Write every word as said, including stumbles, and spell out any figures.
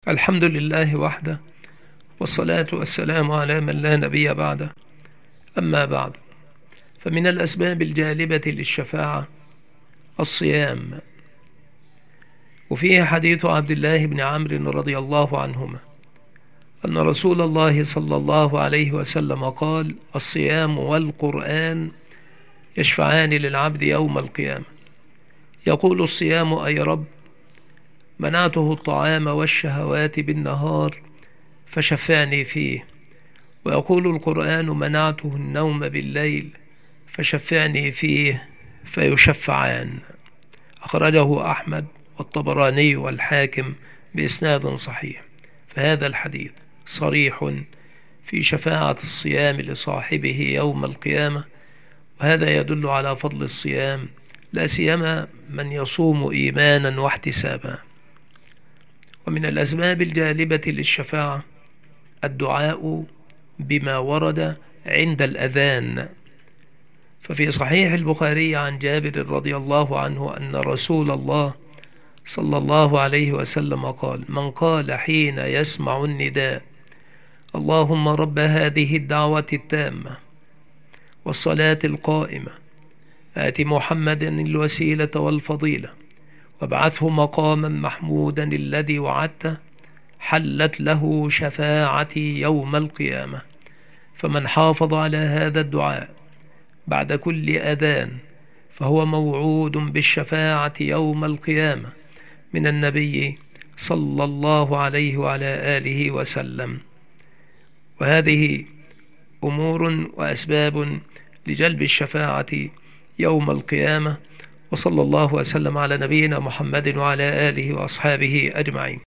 الحمد لله وحده، والصلاة والسلام على من لا نبي بعده. أما بعد، فمن الأسباب الجالبة للشفاعة الصيام. وفيه حديث عبد الله بن عمرو رضي الله عنهما أن رسول الله صلى الله عليه وسلم قال: الصيام والقرآن يشفعان للعبد يوم القيامة. يقول الصيام: أي رب، منعته الطعام والشهوات بالنهار فشفعني فيه. ويقول القرآن: منعته النوم بالليل فشفعني فيه، فيشفعان. أخرجه أحمد والطبراني والحاكم بإسناد صحيح. فهذا الحديث صريح في شفاعة الصيام لصاحبه يوم القيامة، وهذا يدل على فضل الصيام، لا سيما من يصوم إيمانا واحتسابا. ومن الأسباب الجالبة للشفاعة الدعاء بما ورد عند الأذان. ففي صحيح البخاري عن جابر رضي الله عنه أن رسول الله صلى الله عليه وسلم قال: من قال حين يسمع النداء: اللهم رب هذه الدعوة التامة والصلاة القائمة، آت محمدا الوسيلة والفضيلة وابعثه مقاما محمودا الذي وعدته، حلت له شفاعتي يوم القيامة. فمن حافظ على هذا الدعاء بعد كل أذان فهو موعود بالشفاعة يوم القيامة من النبي صلى الله عليه وعلى آله وسلم. وهذه أمور وأسباب لجلب الشفاعة يوم القيامة. وصلى الله وسلم على نبينا محمد وعلى آله وأصحابه أجمعين.